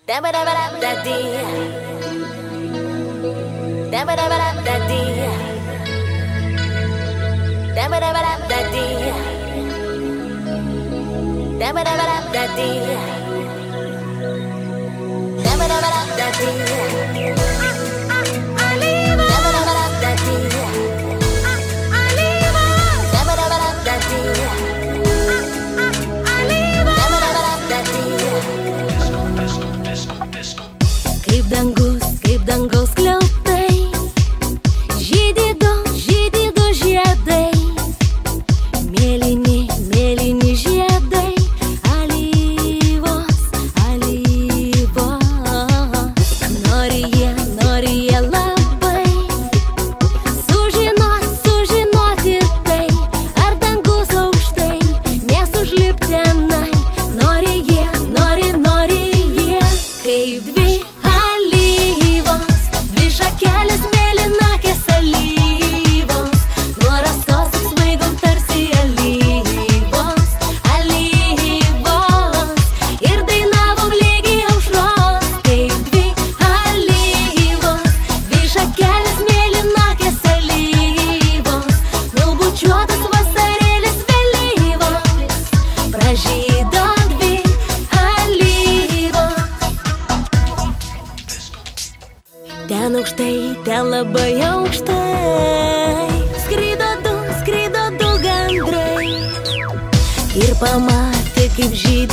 Kaip dangaus skliautai, žydi du žiedai, mėlyni žiedai, alyvos. Nori jie labai sužinoti tai, ar dangus aukštai, nesužlip tenai. Nori jie, kaip dvi šakelės mėlynakės alyvos, nuo rastos svaigom tarsi alyvos, ir dainavom lygiai aušros, kaip dvi alyvos, dvi šakelės mėlynakės alyvos, nubučiuotas vasarėlis vėlyvos, pražydo dvi alyvos. Ten aukštai, ten labai aukštai, skrido du gandrai ir pamatė, kaip žydi